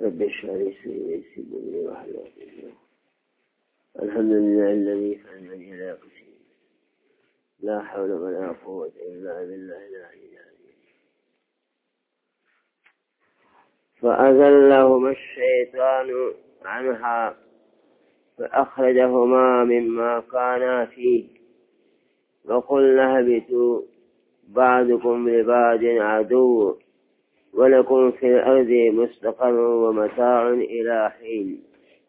رب اشرح لي صدري ويسر لي واحلل عقدة. الحمد لله الذي فهمني لا قسيم، لا حول ولا قوة إلا بالله العلي العظيم. فأزلهما الشيطان عنها فأخرجهما مما كانا فيه وقلنا اهبطوا بعضكم لبعض عدو ولكم في الأرض مستقر ومتاع إلى حين.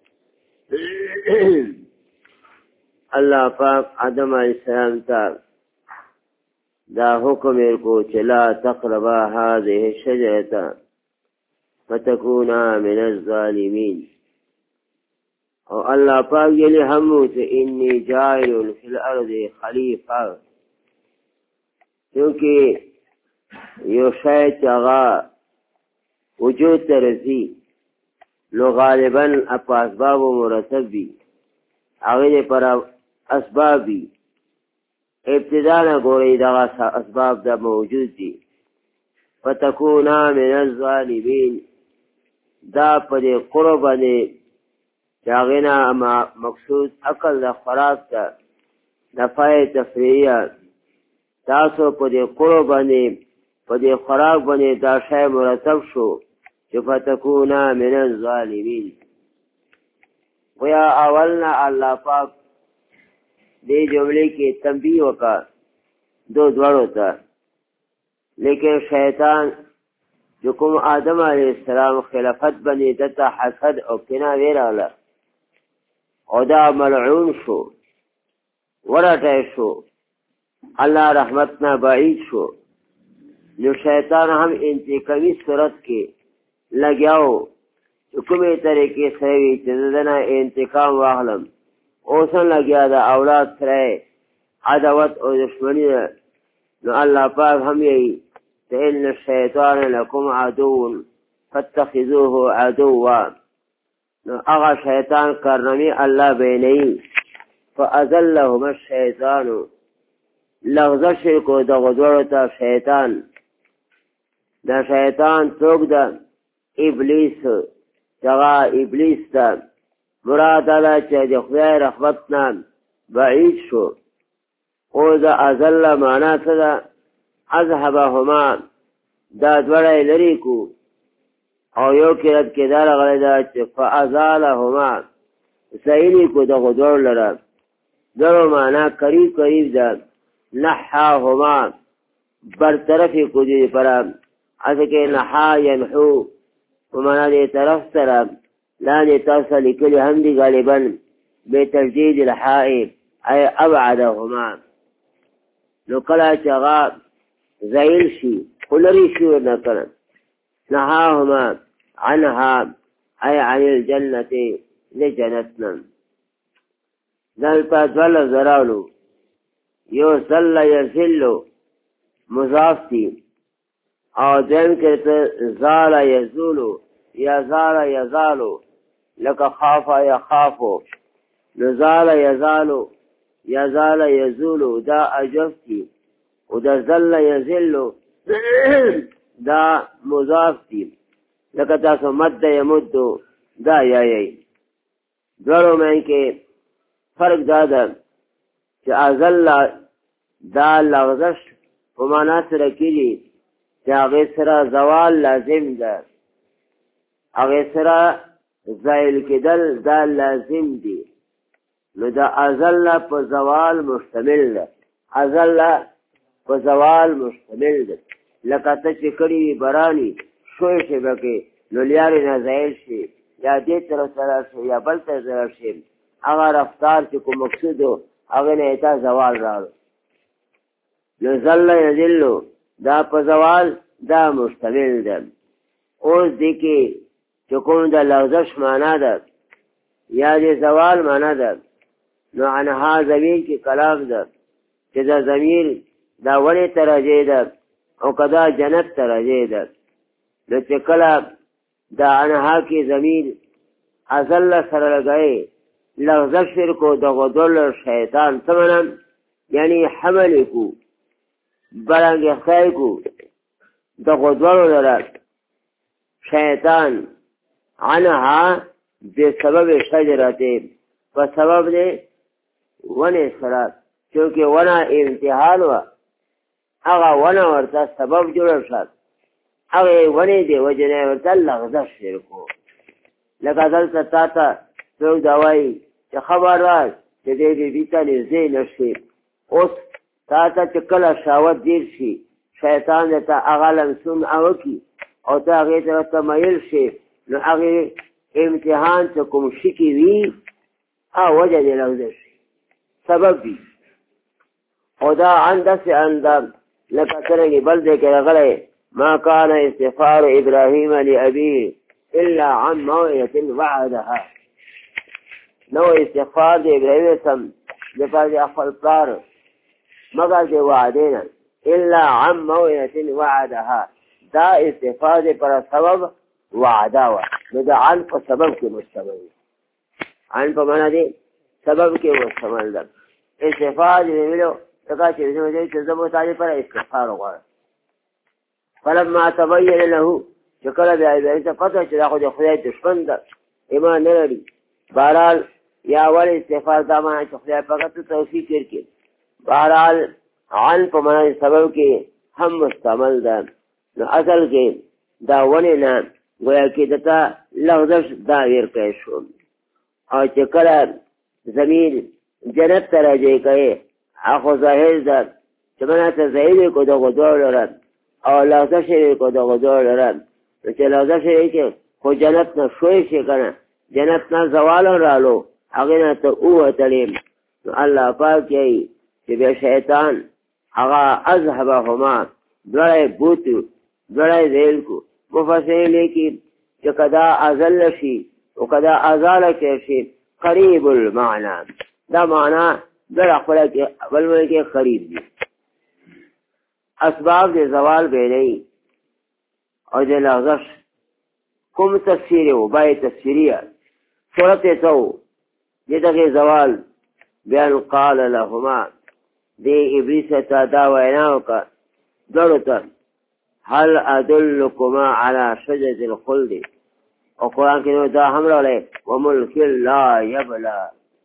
اللہ پاک آدم علیہ السلام تا دا حکم کو لا تقربا هذه الشجرة فتكونا من الظالمين. اور اللہ پاک یلی ہمو سے انی جائل فی الارض خلیفہ، کیونکہ یو شاید چاگا وجود ترسی لو غالباً اپا اسباب و مرتب بھی آگے پر اسباب بھی ابتدا نہ گوری دا اسباب دا موجود دی. فتکونا من الظالمین دا پدے قربانے چاگینا اما مقصود عقل دا خوراک تا نفع تفریعہ تاسو پدے قربانے پدے خوراک بنے دا شای مرتب شو چو فتکونا من الظالمین. ویا اولنا اللہ پاک دے جملے کی تنبیہ کا دو دوڑوں تا، لیکن شیطان جو کم آدم علیہ السلام خلافت بنی دتا حسد او کنا ویرالا او دا ملعون شو ورٹے شو، اللہ رحمتنا بعید شو. جو شیطان ہم انتقامی صورت کے لگیاو حکمی طریقے سروی چیزدنا انتقام واغلم اوسن لگیا دا اولاد سرائے عدوت او دشمنی. نو اللہ پاک ہم یہی فإن الشیطان لکم عدو فاتخذوه عدوا. نو اغا شیطان کرنمی اللہ بینئی. فأذلہم الشیطان لغزش کو دا غدورتا شیطان، دا شیطان توک دا ابلیس جگہ ابلیس دا مراد اللہ چاہ دی خدای رحمتنا بعید شو. او دا ازل مانا تا اذهبهما دا دوڑای لریکو او یو کرد که دار غلی دا چه فازالهما سایلی کو دا غدور لرا درو مانا قریب قریب دا نحاهما برطرفی کو دی پرا ایسا کہ نحا ینحو ومانا دی طرف سرا لانی ترسا لکلی ہم دی غالبا بے تجدید الحائی ای ابعدهما. نو کلا چغا زائل شی قلری شور نکنن نحاهما عنها ای عن الجنت لجنتنا. دلتا دول زرالو یو صلی یزلو مضاف تی او دیم کرتا زال یزولو یا زال یزالو لکا خافا یا خافو. نزال یزالو یا زال یزولو دا اجفتی و دا زل یزلو دا مضاف تی لکا تاسو مد یمدو دا یای. دورو میں کے فرق دادا کہ ازل دا لغزش ومانات رکیلی کہ اغیسرا زوال لازم دا، اغیسرا زائل کدل دا لازم دی. نو دا ازل پا زوال مشتمل دا، ازل پا زوال مشتمل دا. لکتا چکری برانی شوی شی بکی نو لیاری نزائل شی یا دی طرف سرار شی یا بل طرف سرار شی اگر رفتار چکو مقصودو اگر نیتا زوال رارو. نو زل یزلو دا پا زوال دا مشتمل دا. اوز دیکی چکون دا لغزش مانا دا یا دی زوال مانا دا. نو عنها زمین کی کلام دا چه دا زمین دا ونی ترجی دا او کدا جنت ترجی دا. نو چکلا دا عنها کی زمین ازل سر لگئے لغزش کو دا غدول شیطان سمنم یعنی حمل کو برنگ خیر کو دا غدول لرد شیطان عنها بسبب شجرته فسبب دے ونی سرات چونکہ ونا امتحان و اغا ونا ورطا سبب جوڑا شد اغا ونی دے وجنے ورطا لغزش شرکو لکہ دلتا تاتا سوک دوائی چه خبر راز چه دے بی بیتا نزدے نشی اس تاتا چه کل شاوت دیر شی شیطان دیتا اغا لمسون اوکی او تا اغی طرف میل شی نو اغی امتحان چه کم شکی وی وجہ دے لغزش سبب بھی خدا عندس اندم لکا سرنگی بلدے کے رغلے ما كان استغفار ابراہیم لأبیه الا عن موعدة وعدها نو استغفار دے ابراہیم سم لپا دے اخفل پلار مگر دے وعدینا الا عن موعدة وعدها دا استغفار دے پر سبب وعداوا دا عن پر سبب کے مستمل عن پر منا دے سبب کے مستمل دا استغفار دے ملو لکا چیزوں دے چیزوں تاجے پر استغفار ہوگا فلما تبین له شکل بی ابراہیم تا قطع چلا خود خدای دشمن دا ایمان نرلی بہرحال یا اول استغفار دامان چا خدای فقط توفیق کرکے بہرحال عن پا منا سبب کے ہم مستعمل دا نو اصل کے دا ونی نا گویا کی دتا لغزش دا ویر پیشو اور چکل زمین جنت تراجے کئے آخو ظاہر دا چمنا تا ظاہر کو دا غدور لرد اور لغزش کو دا غدور لرد چه لغزش که خو جنت نا شوی شی کنا جنت نا زوال رالو اغینا تا اوه تلیم اللہ پاک یہی چه بے شیطان اغا ازحبهما دوڑای بوتو دوڑای ذیل کو مفسر لیکی چه کدا ازل شی و کدا ازال شی قریب المعنی دا معنی در اقبل کے قریب دی اسباب دے زوال بے نہیں اور دے لغزش کم تفسیر ہو بائی تفسیریہ صورت تو جدہ کے زوال بیان قال لہما دے ابلیس تا داویناو کا درتا هل ادلکما علی شجرۃ الخلد اور قرآن کے نو دا ہم رولے وملک لا یبلا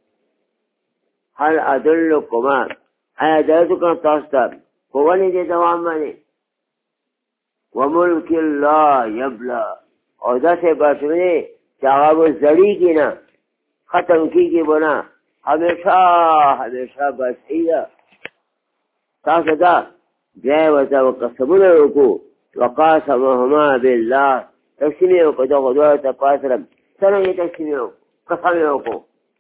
هل ادلکما ایا دلتکم تاستا قوانی دے دوام مانے وملک لا یبلا اور دا سے باشمنے چاہا وہ زڑی کی نا ختم کی بنا ہمیشہ بسیدہ تاستا دا جائے وزا وقصبون رکو وقاسمہما باللہ تقسیمیوں کو دو غدورتا پاسرم سنگی تقسیمیوں قسمیوں کو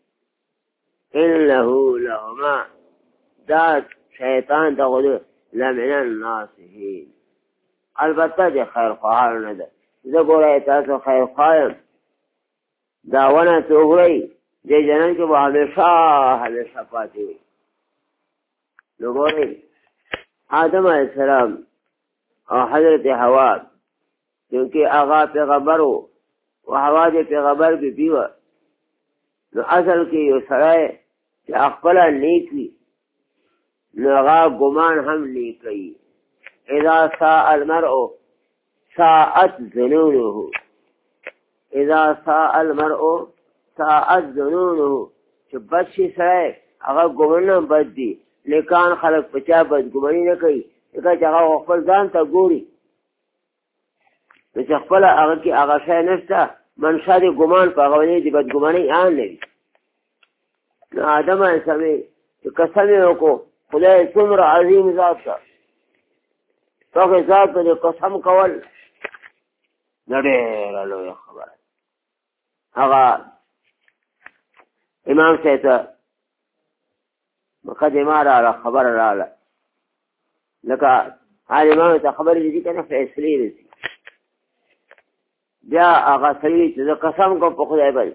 انہو لہما دا شیطان دا غدور لمن الناصحین البتہ دے خیر خواہر ندر اذا گو رہے تاسو خیر خواہر داوانا تو ہوئی دے جنن کے وہ ہمیشہ پاتی ہوئی لوگوں نے آدم علیہ السلام اور حضرت حوا کیونکہ آغا پیغمبر ہو وہ حوا دے پیغمبر بھی بیوہ نو اصل کی یہ سرائے کہ اقبلہ نیکی نو آغا گمان ہم نیکی اذا ساء المرء ساءت ظنونه اذا ساء المرء ساءت ظنونه چو بدشی سرائے آغا گمان ہم بد دی لیکن خلق پچا بدگمانی نہ کئی لیکن چاہا اخبر دان تا گوری تو چاہا اگر کی آغا شای نشتا منشا دی گمان پا اغوانی دی بدگمانی آن نبی نو آدم ایسامی تو قسمیوں کو خدای سمر عظیم ذات تا تو کہ ذات تا دی قسم کول نڈیر علوی خبر آغا امام سیتا مقدمہ رالا خبر رالا لکا عالمان تا خبر رسی کنا فیصلی رسی بیا آقا سلیلی چیزا قسم کو پا خدای بل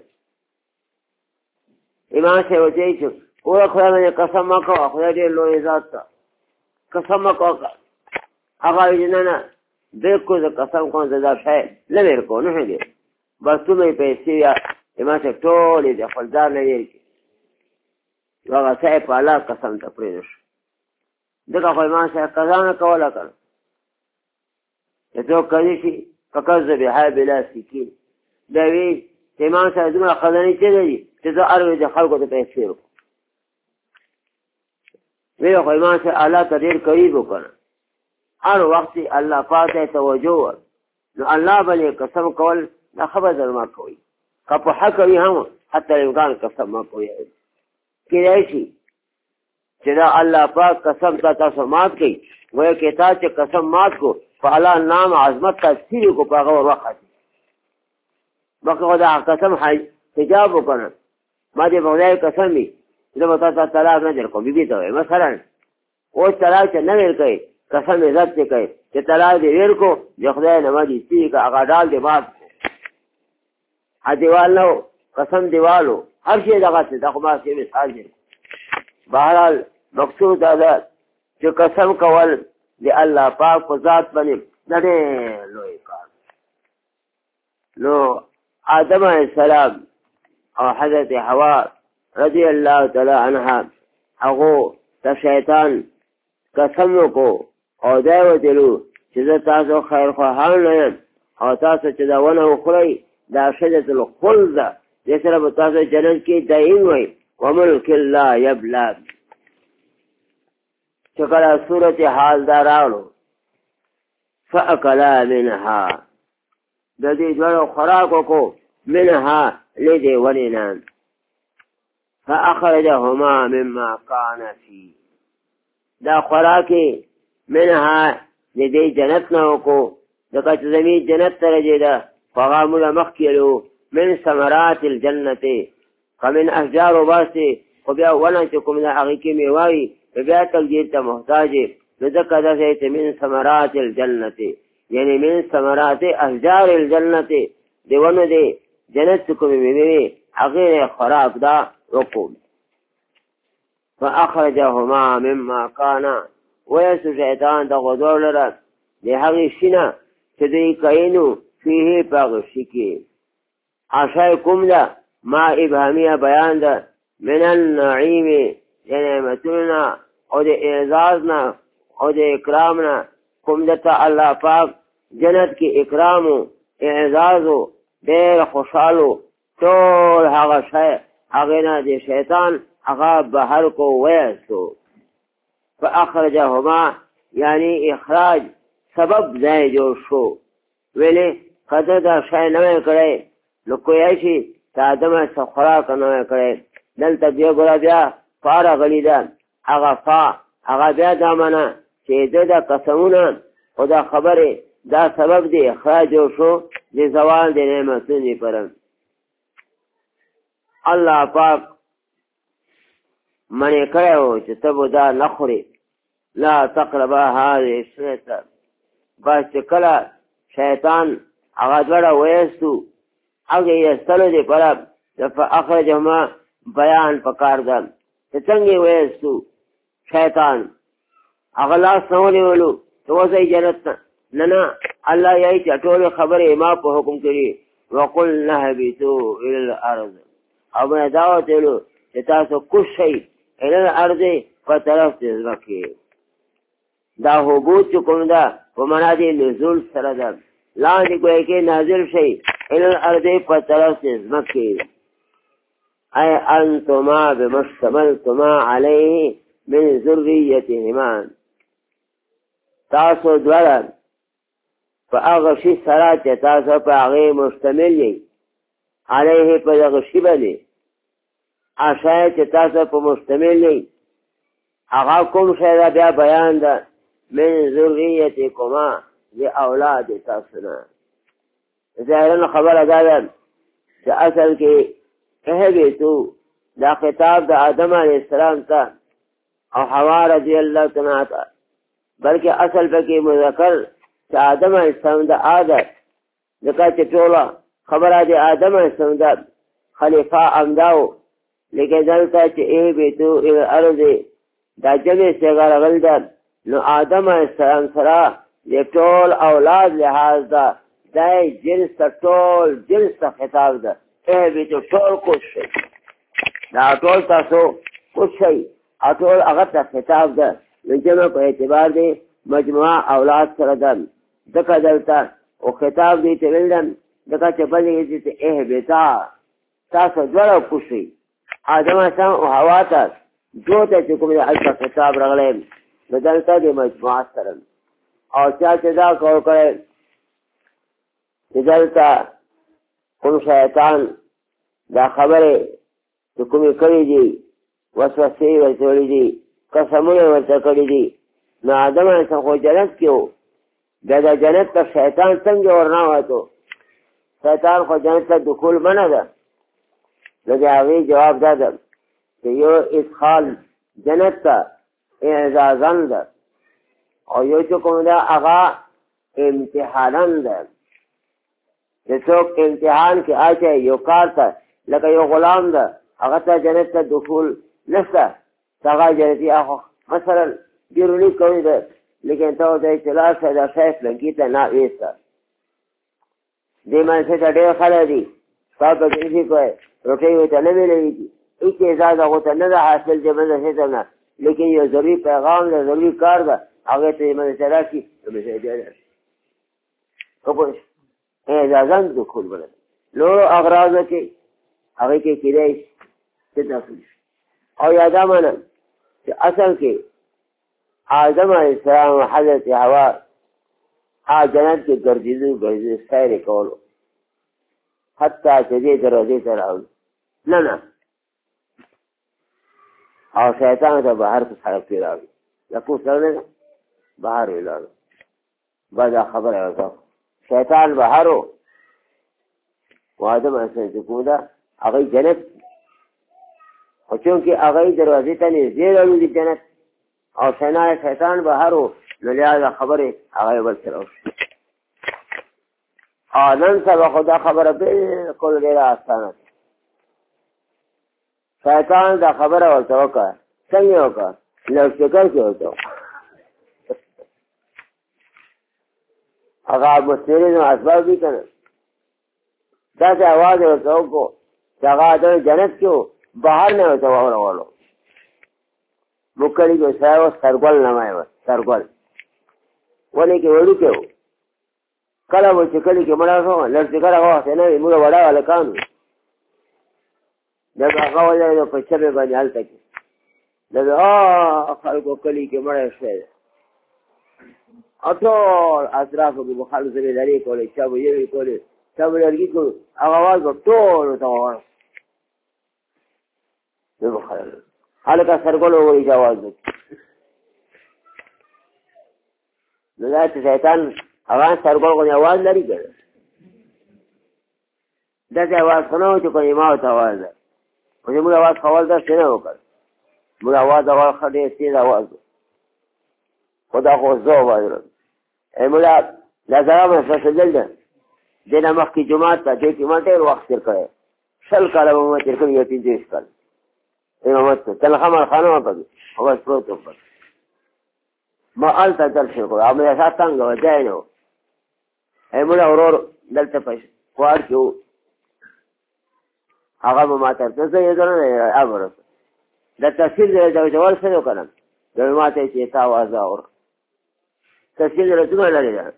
امام سے ہوتے ہی چھو پورا خدا میں نے قسم مکو خدا دیر لوی ذات تا قسم مکو آقا جنانا دیکھو دا قسم کون زدہ شاید لمیر کو نہیں گے بس تمہیں پیسی یا امام سے ٹولی دے خلدار نہیں کی وغا سائے پالا قسم تا پریدش دکا خوی ماں سے قضانا کولا کرنا یہ تو قضی شی فقض بحای بلا سکین دوی چې ما سره دومره خزانې چې دي چې زه هر ورځ خلکو ته پیسې ورکړم. ویل خو ما سره الله ته ډېر قریب وکړه، هر وخت الله پاک ته توجه ور، نو الله باندې قسم کول دا خبر در ما کوي. که په حق وي هم حتی امکان قسم ما کوي. کېدای شي چې دا الله پاک قسم ته تاسو مات کوي، وایي که تا چې قسم مات کو په الله نام عظمت تفسیر کو په هغه وخت مخکې خو دا قسم حجاب وکړه، ما دې په خدای قسم وي زه به تا ته طلاق نه در کوم. بیبي ته وایي مثلا اوس طلاق چې نه ویل کوي قسم عزت دې کوي چې طلاق دې ویل کو د خدای نه ما دې استي که هغه ډال دې مات کو دیوال نو قسم دیوالو هر شی دغه څه د خو ما سي مثال دی. بهرحال مقصود دا ده چې قسم کول د الله پاک په ذات باندې دا ډېر لوی کار. نو آدم علیه السلام او حضرت حوا رضی الله تعالی عنها هغو ته شیطان قسم وکړو او دا یې وتلو چې زه تاسو خیر خواهان نه یم او تاسو چې دا ونه وخورئ دا شجرة الخلد ده، دې سره به تاسو جنت کې دائم وئ وملک لا یبلى. چې کله صورت حال دا راغلو فأکلا منها د دې دواړو خوراک وکړو منها له دې ونې نه فأخرجهما مما كان فيه دا خوراک منها د دې جنت نه وکړو ځکه چې زمین جنت ته رجېده فغا مولا مخکلو من ثمرات الجنة فمن احجار وباسي وبیا ونه چې کوم د هغې کې میواوي بیا تقدیر ته محتاج ذکر داسې من ثمرات الجنة یعنی من ثمرات احجار الجنة دی ونه دی جنت کومې میوې هغې خوراک دا وکړو. فأخرجهما مما كان ویسو شیطان دغه دوړ لره د هغې شي نه چې دوی کینو فيه پاغشی کی عشای کم دا ما ابهامیه بیان دا من النعیم نعمتنا او دا اعزازنا او دا اکرامنا کم دا تا اللہ پاک جنت کی اکرامو اعزازو دیر خوشحالو طول حقا شای حقینا دی شیطان حقا بحر کو ویسو فاخرجهما یعنی اخراج سبب ځای جوړ شو. ویلې کته دا شای نوی کړی نو کوی شي د آدم څه خوراک نوی کړی دلته بیا ګوره بیا فاره غلي ده هغه فا هغه بیا دا منه چې د دا قسمونه او دا خبرې دا سبب دی اخراج جوړ شو د زوال د نعمتونو پر. الله پاک منې کړی و چې ته به دا نه خورې لا تقربا هذه الشجرة بس چې کله شیطان هغه دوړه ویستو هغه ایستلو دی پره فاخرجهما بیان پکار ده چې څنګه ویستو شیطان هغه لاس نه ونیولو چې وځئ جنت نه نه الله یې چې ټولې خبرې ما په حکم کړي وقلنا اهبطوا الى الارض او باندې دا وتلو چې تاسو کوز شئ الى الارض په طرف د ځمکې. دا حبوط چې کوم ده په معنا د نزول سره ده لاندې ګویا کې نازل شي الى الارض په طرف د ځمکې. ای انتما بما اشتملتما علیه من ذریتهما تاسو دواړه په هغه شي سره چې تاسو په هغې مشتمل یئ علیه په دغه شي باندې اشیاء چې تاسو په مشتمل یئ هغه کوم شی ده بیا بیان ده من ذریتکما د اولاد تاسو نه. ظاهرا خبره دا ده چې اصل کې اهبطوا دا خطاب د آدم علیه السلام ته او حوا رضی الله تعالی ته بلکې اصل پکې مذکر چې آدم علیه السلام د عادت ځکه چې ټوله خبره د آدم علیه السلام د خلیفه امداو لیکن دلته چې اهبطوا الى الارض دا جمع صیغه راغلې ده نو آدم علیه السلام سره د ټول اولاد لحاظ ده دا جنس ته ټول جنس ته خطاب ده اهبطوا ټول کوز شئ دا ټول تاسو کوز شئ او ټول هغه ته خطاب ده نو جمع په اعتبار دی مجموعه اولاد سره ده ځکه دلته او خطاب دی ته ویل ده دغه چې بلې دې اهبتا تاسو دواړه کوشي آدم اسلام او حوا ته دوته چې کوم د خطاب راغلی بدلته د مجموعه سره او چا چې دا کول کړي چې دلته کوم شیطان دا خبره چې کومې کړي دي وسوسې ورته دي قسمونه ورته کړي دي نو آدم اسلام خو جنت کې و بیا د جنت ته شیطان څنګه ورننوتو شیطان خو جنت ته دخول منع ده نو د هغې جواب دا ده چې یو ادخال جنت ته اعزازن ده او یو چې کوم ده هغه امتحانن ده چې څوک امتحان کې اچي یو کار ته لکه یو غلام ده هغه ته جنت ته دخول نشته هغه جنتي مثلا بیرونی کوي ده لیکن ته ورته چې لاړ شه دا شی فلنکي ته نه ویسته دې منځ ته ډېر خلک دي ستا په کې کوی روټۍ ورته نه میلوېږي هېڅ اعزاز هغو ته نه ده حاصل دې منځ ته نه لیکن یو ضروري پیغام ده ضروري کار ده هغې ته یې منځ ته راشي نو مثال بیا راشي که اعزازاً دخول بلد نورو اغراضو کې هغې کې کېدای شي چې داخل شي او یادا منه چې اصل کې آدم علیه السلام و حضرت حوا جنت کې ګرځېدو سیر یې کولو حتی چې دې دروازې ته راولو نه او شیطان ته بهر په سړک کې راغی د کور سره نه بهر یې لاړو بده خبره ورته شیطان بهر و آدم علیه السلام چې کوم ده هغوی جنت خو چونکې هغوی دروازې ته نږدې راړو د جنت او شیطان بهر و نو لهذا خبرې هغوی بل سره وشي نن سبا خو دا خبره بالکل ډېره اسانه ده شیطان دا خبره ورته وکړه څنګه یې وکړه لوډسپیکر کې ورته هغه مسترین اسباب دي که نه داسې اواز یې ورته وکړو چې هغه آدم جنت کې و بهر نه ورته واورولو موږ کلي کې سړی و سرګل نومی و سرګل ولې کې وړوکی و کله به چې کلي کې مړه شو لوډسپیکر هغه وخت نه وي موږ وړه هلکان وو دغه هغه وځای په چبې باندې هلته کې دغه خلکو کلي کې مړه شوی دی او ټول اطرافو کې به خلک زمینداري کولې چا به یوې کولې چا به لرګي کړو هغه اواز به ټولو ته ووړ هلکه سرګل ووایي چې اواز وکړي نو دا چې شیطان هغه سرګل غوندې اواز لري که نه داسې اواز خو نه و چې کلیما ورته اواز ده خو چې موږ اواز کول داسې نه وکړ موږ اواز ښه ډېر تېز اواز و خو دا خو زه اواز موږ دا زړه مسلسل ده دې نه مخکې جومات ته دې کې ما ډېر وخت تېر کړی 20 کاله به ما تېر کړي یا 25 کال امامت ته تنخوا مالخانه وه پکې او بس پروت وم پکې ما هلته درس وکړو او مدرسه تنګه وه ځای نه و موږ ورور دلته په کوهاټ کې و هغه به ما ته څه یې نه امر د تفسیر د جوال څه وکړم د ما ته چې تا आवाज اور تفسیر له څنګه لري دا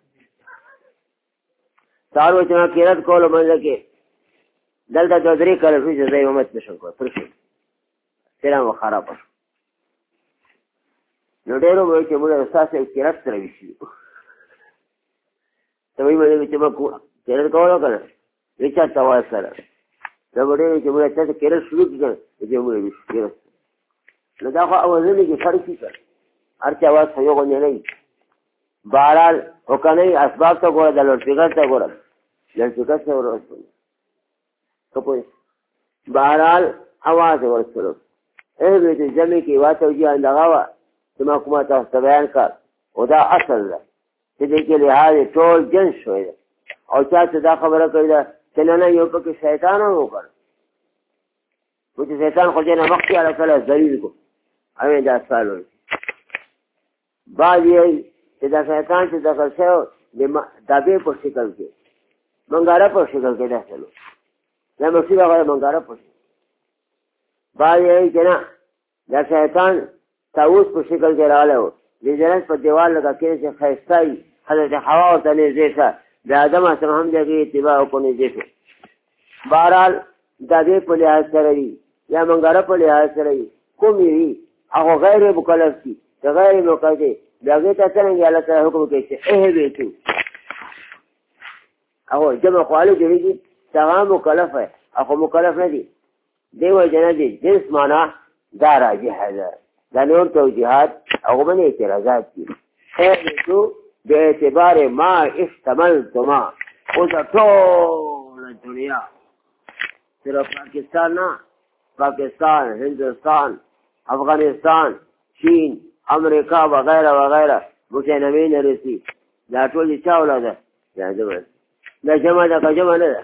تاسو چې کېرت کول باندې کې دلته د درې کال فيش ځای امت نشم کوي پرې سلام خراب نو ډېرو به چې موږ اساسه کېرت سره وشي ته وایي مې چې ما کېرت کولو کنه ریچا تاواز سره دا وړي چې موږ ته کېرت شروع کړو چې موږ کېرت نو دا خو اوازونه کې فرق کړي هر چا आवाज یو غوښنه نه بهرحال وکنه اسباب ته ګوره د لوډسپیکر ته ګوره لوډسپیکر ته ورسول کپوی بهرحال आवाज ورسول دې جمع کې واته وجه اندغه وا چې ما کومه تاسو بیان کړ او دا اصل ده چې دې کې لحاظ ټول جنس شوی او چا ته دا خبره کړې ده چې نه یو پکې شیطان وکړ و چې شیطان خو جنه مخکې علا کله ذلیل کو اوی دا سالو بعد یې چې دا شیطان چې دخل شو د دابې په شکل کې منګاره په شکل کې داخلو دا مصیبه غواړي منګاره په بعد یې چې نه دا شیطان طاووس په شکل کې راغلی و د جنت په دیوال لکه کې چې ښایسته وي حضرت حوا ورته نږدې شه د آدم اسلام هم دغه اتباع وکړي دي. بهرحال دا دې په لحاظ سره وي یا منګاره په لحاظ سره وي کوم وي هغه غیر مکلف دي غیر مکلف دي دغه ته څنګه الله تعالی حکم کوي چې اهبتو هغه جمع خالي جوړیږي څنګه مکلف ہے هغه مکلف نه دي دیو جنا دي جنس معنا دا راجح ده دا نور توجیهات هغه باندې اعتراضات دي اهبتو باعتبار ما اشتملتما او دا ټول دنیا صرف پاکستان نه پاکستان هندوستان افغانستان چین امریکا وغیرہ وغیرہ مسلمین رسی دا ټول چا ولاده دا جمع ده که جمع نه ده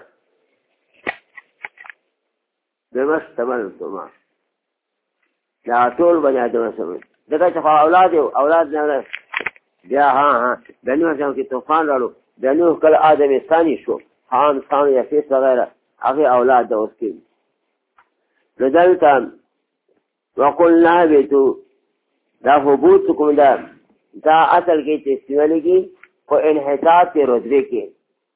بمستملتما دا ټول بني آدم سمه دغه چې اولاد نه بیا ها د نوح څنګه کې طوفان راړو د نوح کله آدم ثانی شو حام ثانی یفیس وغیرہ هغه اولاد د اوس کې لذلك وقلنا بتو دا حبوط کوم دا اصل کې تسویل کې په انحطاط رتبه کې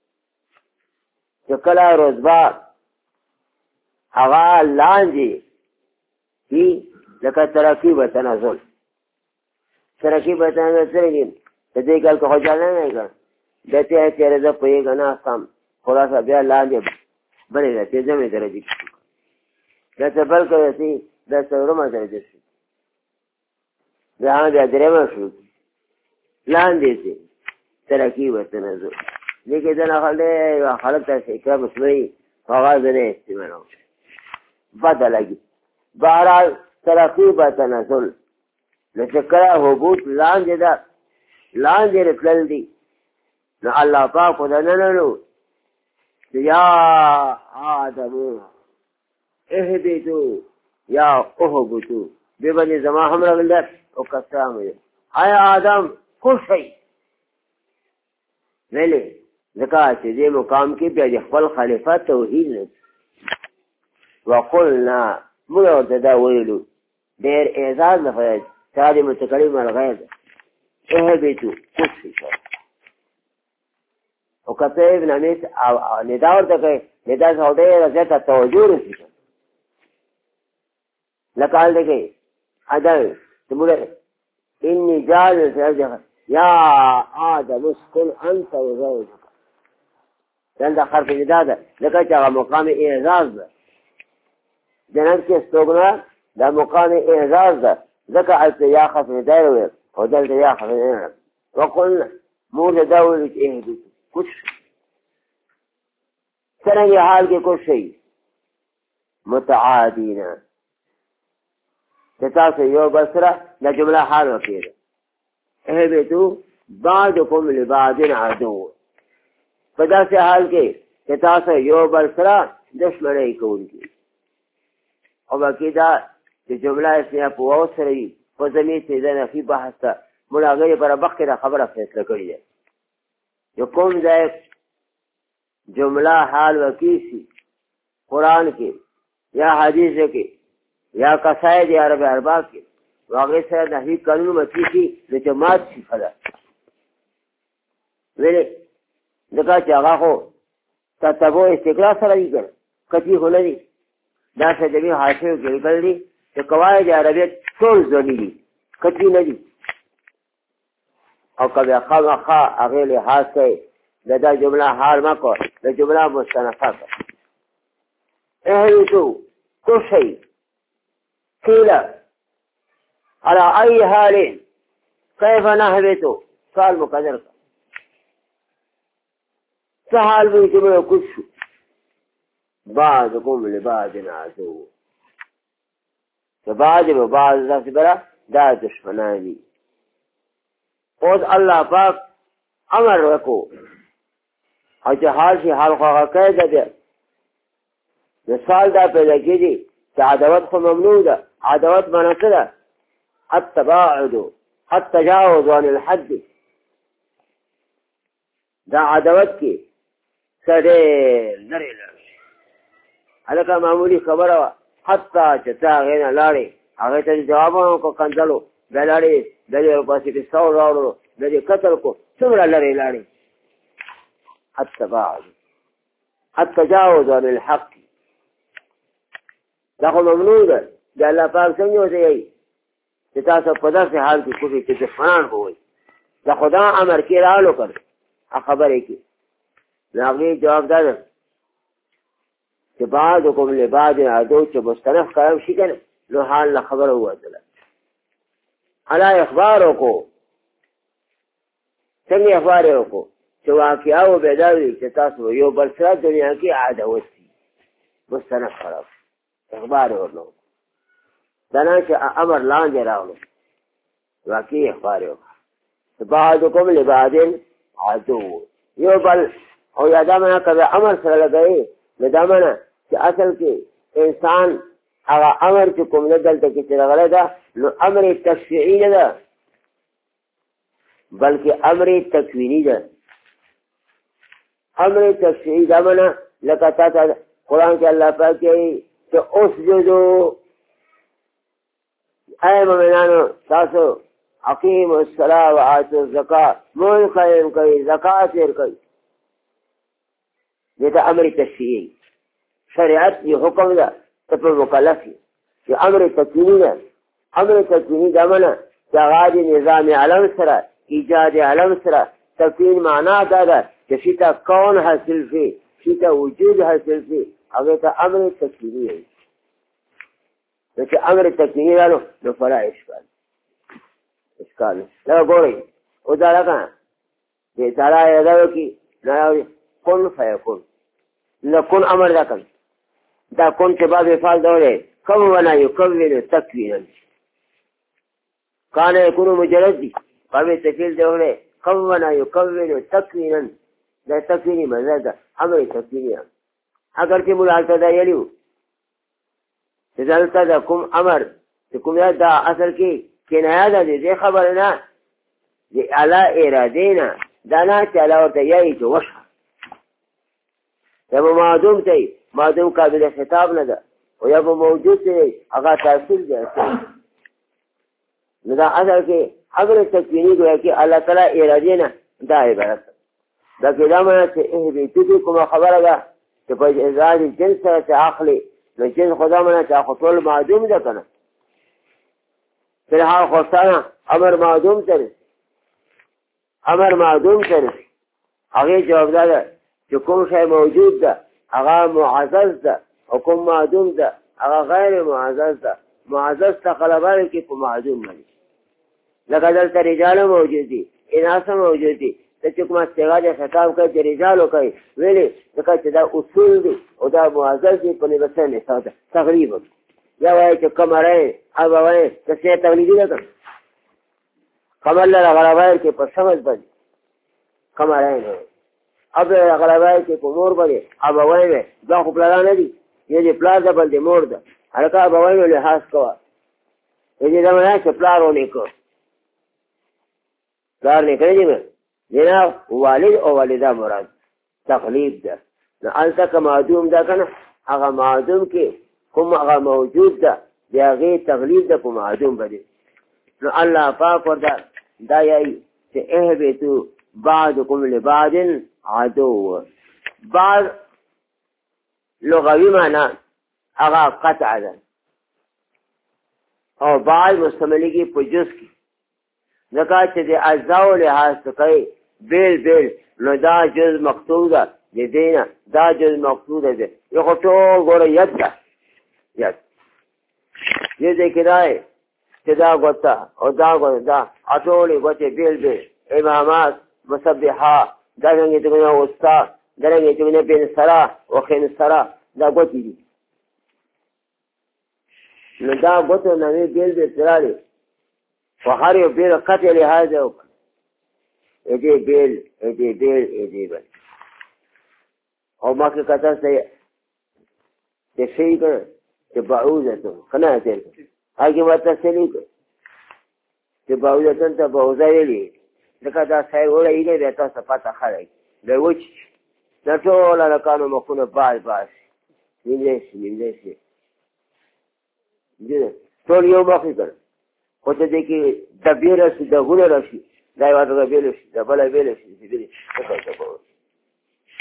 چې کله رتبه هغه لاندې کی لکه ترکیب تنزل ترکیب تنزل سره د دې کال کو ځانه نه کړ دته چې زه په یو غنا سم خلاص بیا لاندې بلې ته زمې درجه دا څه بل کوي چې دا څورمه درجه شي دا هغه درېمه شو لاندې چې ترکیب تنزل لیکن دا خلک ته اکرام مسلمي فواز نه استعمالو بدلږي بهرحال ترکیب تنزل لچکرا حبوط لاندې دا لاندې رتلل دي نو الله پاک دا ننلو یا آدم اهبتو یا اهبتو بے بنی زمان ہم رغلت او کسام ہے آیا آدم خوش ہے ویلے ذکا چې دې مقام کې بیا خپل خلیفہ توحید نه وقلنا موږ ورته دا ویلو ډېر اعزاز نه فرض تعالی متکلم الغیب اهبتو خوش ہے او کته ابن امیت ندا ورته کوي ندا څو ډېر زیاته توجه رسي لکال دې عدل تموله إني جالس يا آدم اسكن أنت وزوجك لأن ده حرف نداء لكي تغى مقام إعزاز ده جنب كي استغنى ده مقام إعزاز ده ذكا عدت يا خف نداء ودلت يا خف نداء وقلنا مولى دولة إهدي كل شيء سنة حال كي كل شيء متعادين تتاسو یو بسره دا جمله حال وکیده اهبتو بعضکم لبعض عدو په داسې حال کې تتاسو یو بسره دشمنی کوونکی او باقي دا چې جمله اسمه په واو سره وي په ضمیر چې دا نفي بحث ته موږ هغې پر مخکې دا خبره فیصله کړې ده یو کوم ځای جمله حال وکړي شي قرآن کې یا حدیث کې یا قصائد عرب ارباب کې واغې سره نحوي قانون مچي شي د جماعت صفه ده ویلې ځکه چې هغه خو تتبع استقلال سره وي که کتي خو نه دي دا څه جميع حاشیو کې لیکل دي چې قواعد عربیت ټول ځوني دي کتي نه دي او که بیا خامخا هغې لحاظ کوي د دا جمله حال مه کوه د جمله مستنفه کوه اهبتو کل شی قيل على أي حال كيف نهبته سؤال مقدر سهل بيجمع كل بعضكم لبعض عدو فبعض وبعض ذات برا دا دشمنانی خود الله پاک امر وکو او چې حال شي حال خواهی قیده ده مثال دا پیدا کیږي چې عداوت خو ممنوع ده عداوت مناسه ده التباعد التجاوز عن الحد دا عداوت کې سړی لرې لاړ هلکه معمولي خبره وه حتی چې ته هغې نه لاړې هغې ته جواب هم وکړو کنځلو بیا لاړې بیا دې ورپسې پسته راوړلو بیا دې قتل کړو څومره لرې لاړې التباعد التجاوز عن الحق دا خو ممنوع ده د الله پاک څنګه وځي چې تاسو په داسې حال کې کوی چې دښمنان بوئ دا خدا امر کې رالو کړ خبرې کې هغې جواب دا ده چې بعضکم لبعض عدو چې مستنف قائم شي که نه نو حال نه خبره ووتله الا اخبار وکړو څنګه اخبار یې وکړو چې واقعه و به دا وي چې تاسو یو بل سره دنیا کې عداوت دي مستنف خراب اخبار یې ورنه دا نه چې امر لاندې راغلو واقعي اخبار یې وکړو بعضکم لبعض عدو یو بل او یادا منا کبه امر سره لګئی نو دا منا چې اصل کې انسان هغه امر چې کوم نه دلته کې چې راغلی ده نو امر تشریعي نه ده بلکې امر تکویني ده امر تشریعي دا منا لکه تا ته قرآن کې الله پاک کوي چې اسجدو اے مؤمنانو تاسو اقیم الصلاة و آتوا الزکاة مول قائم کوي زکات ورکوي دته امر تشریعي شریعت یو حکم ده ته په مکلف یې امر تکویني ده امر تکویني دا معنی چې هغه د نظام علم سره ایجاد علم سره تکوین معنا دا ده چې شي ته کون حاصل شي شي ته وجود حاصل شي هغه ته امر تکویني وایي چې امر تکویني رالو نو فلا اشکال لا ګورئ او دا لکه دې سړی یادوي کې نه کن فیکون نو کن امر دا کن دا کن چې باب افعال دوله کون یکون تکوینا کان یکون مجرد دی باب تفعیل دوله کون یکون تکوینا دا تکوینی مزه ده امر تکوینی اگر چې ملالته دا یلیو چې دلته دا کوم امر چې کوم یاد دا اصل کې کنایه ده دې خبر نه دې اعلی اراده نه دا نه چې علاوه ورته یایي چې وشه یا به معدوم ته معدوم قابل خطاب نه ده او یا به موجود ته هغه تاثیر دی نو دا اصل کې امر تکویني ګویا کې الله تعالی اراده نه دا عبارت دا کله معنی چې اهبیتو کومه خبره ده چې په ازاد جنس سره عقلي نو جنس خدا معنی چې خپل معدوم ده کنه فی الحال خواستانه امر معدوم ترس امر معدوم ترس هغه جواب ده چې کوم شی موجود ده هغه معزز ده او کوم معدوم ده هغه غیر معزز ده معزز ته غلبه کې په معدوم باندې لکه دلته رجال موجود دي اناث موجود دي چې کومه استغاثه خطاب کوي د رجالو کوي ویلي ځکه چې دا اصول دي او دا معزز دي په نسبت سره تقریبا یا وایي چې کمرې ابوي چې څه تقلیدي ده کمر له غلبه کې په سمج باندې کمرې نه اب غلبه کې په مور باندې ابوي دا خو پلان نه دي یې پلازا باندې مور ده هغه ابوي له خاص کوه یې دا نه چې پلارونه کو پلار نه کوي جناب والد او والده مراد تقلید ده نو الته که معدوم ده کنه هغه معدوم کې کوم هغه موجود ده د هغې تقلید ده په معدوم باندې نو الله پاک ورته دا یایي چې اهبطوا بعضکم لبعض عدو بعض لغوي معنا هغه قطع ده او بعض مستملګي په جز کې ځکه چې د اجزاو لحاظ کوي بیل بیل نو دا جز مقصود ده د دینه دا جز مقصود ده یو خو ټول ګوره ید ده ید یې کې دی چې دا ګوته او دا ګوته دا ټولې ګوتې بیل بیل امامات مسبحه دارنګې چې کومه وستا دارنګې چې کومه بین سره او خین سره دا ګوتې دي نو دا ګوته نوې بیل بیل سره دی خو هر یو بیل قطع لحاظ وکړه ایدې بیل ایدې بیل ایدې بیل او ما کې کتا سه چې شي کنه چې بعوزه ته کنه ته هغه ماته سلی چې بعوزه ته بعوزه ویلي لکه دا ځای وړي نه ده تاسو پته خلک دا وچ دا ټول لکانو مخونه باز باز نیمه دې ټول یو مخې کړ خو ته دې کې د بیره سي د غوړه راشي دا یو د بیل شي د بل بیل شي دې څه کوي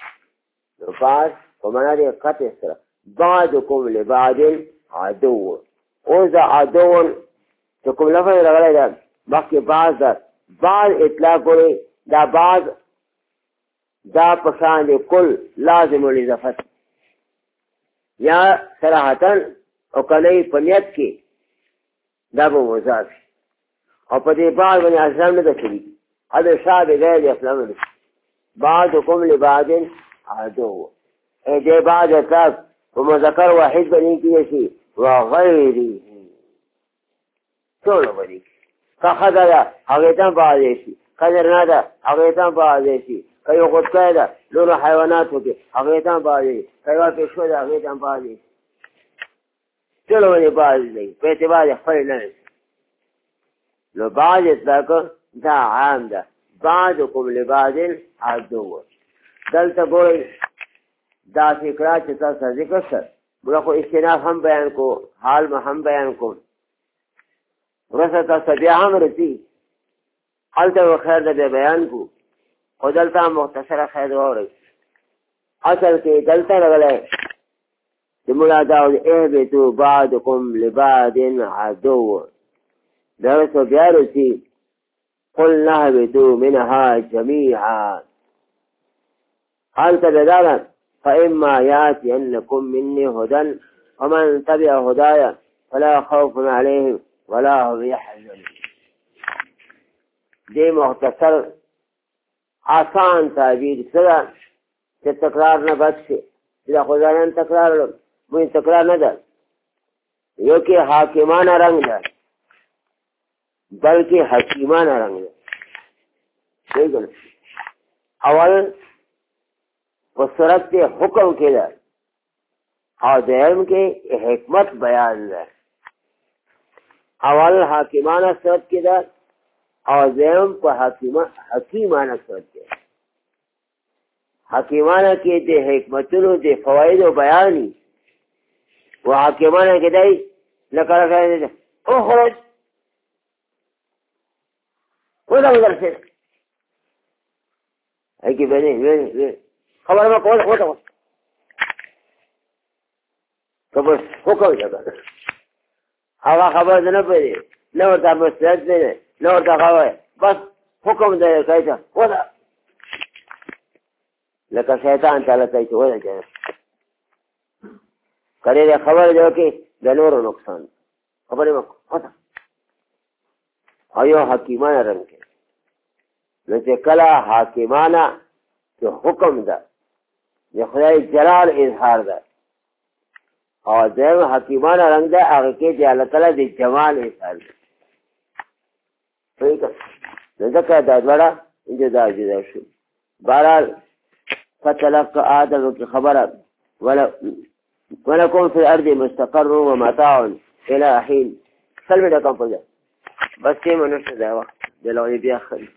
بعض په معنا د قطع سره بعضکم لبعض عدو اوس د عدو چې کوم لفظ راغلی ده مخکې بعض ده بعض اطلاق کوي دا بعض دا په شان د کل لازم الاضافت یا صراحتا او کله په نیت کې دا به مضاف او په دې بعض باندې اسلام نه ده کړي هذا شابه غير اسلام بعضكم لبعض عدو دې بعض اطلاق په مذکر واحد باندې کې شي وغيره ټول باندې که خدای ده هغه ته بعض شي قدر نه ده هغه ته بعض شي که یو خدای ده نور حیواناتو کې هغه ته بعض شي که یو پښو ده هغه ته بعض شي ټول باندې بعض دی په اعتبار خپل نه نو بعض اطلاق دا عام ده بعضکم لبعض عدو دلته ګورئ دا فکرات چې تاسو ذکر کړ موږ خو استناف هم بیان کو حال ما هم بیان کو ورسه تاسو بیا هم رسي هلته خیر ده بیان کو خو دلته مختصره خیر وره اصل کې دلته راغلی د ملاداو اهبتو بعضکم لبعض عدو درسو بیا رسي قل نهبتوا منها جميعا هل تبدالا فإما يأتينكم مني هدى ومن تبع هدايا فلا خوف عليهم ولا هم يحزنون دې مختصر آسان تعبیر سره چې تکرار نه بچ شي دا خدایان تکرار مو تکرار نه ده یو کې حاکمانه رنگ ده بلکې حکیمانه رنگ ده دیکھو اول په صورت حکم کې ده او دویم کې حکمت بیان ده اول حاکمانه صورت کې ده او دویم په حکیمانه صورت کې حکیمانه کې د حکمتونو د فوایدو بیاني و حاکمانه کې دی لکه راغلی اخرج ولا مدرسه هيجي بني خبر ما قول ولا خبر حکم جگہ هوا خبر نه پېږي نو تا مستعد نه نو تا خبر بس حکم دی کایته ولا لکه شیطان تعالی کوي ولا کنه کړي خبر دی کې د نور نقصان خبره وکړه ایو حکیمانه رنگ کې نو چې کله حاکمانه چې حکم ده د خدای جلال اظهار ده او دیم حکیمانه رنگ ده هغه کې د الله تعالی د جمال اظهار ده صحیح ده ځکه دا دواړه جدا شو بهرحال فتلقى آدم کی خبره ولكم في الأرض مستقر ومتاع إلى حين سلم لكم فجأة بس كيما نفس ده وقت دلوني بيأخذ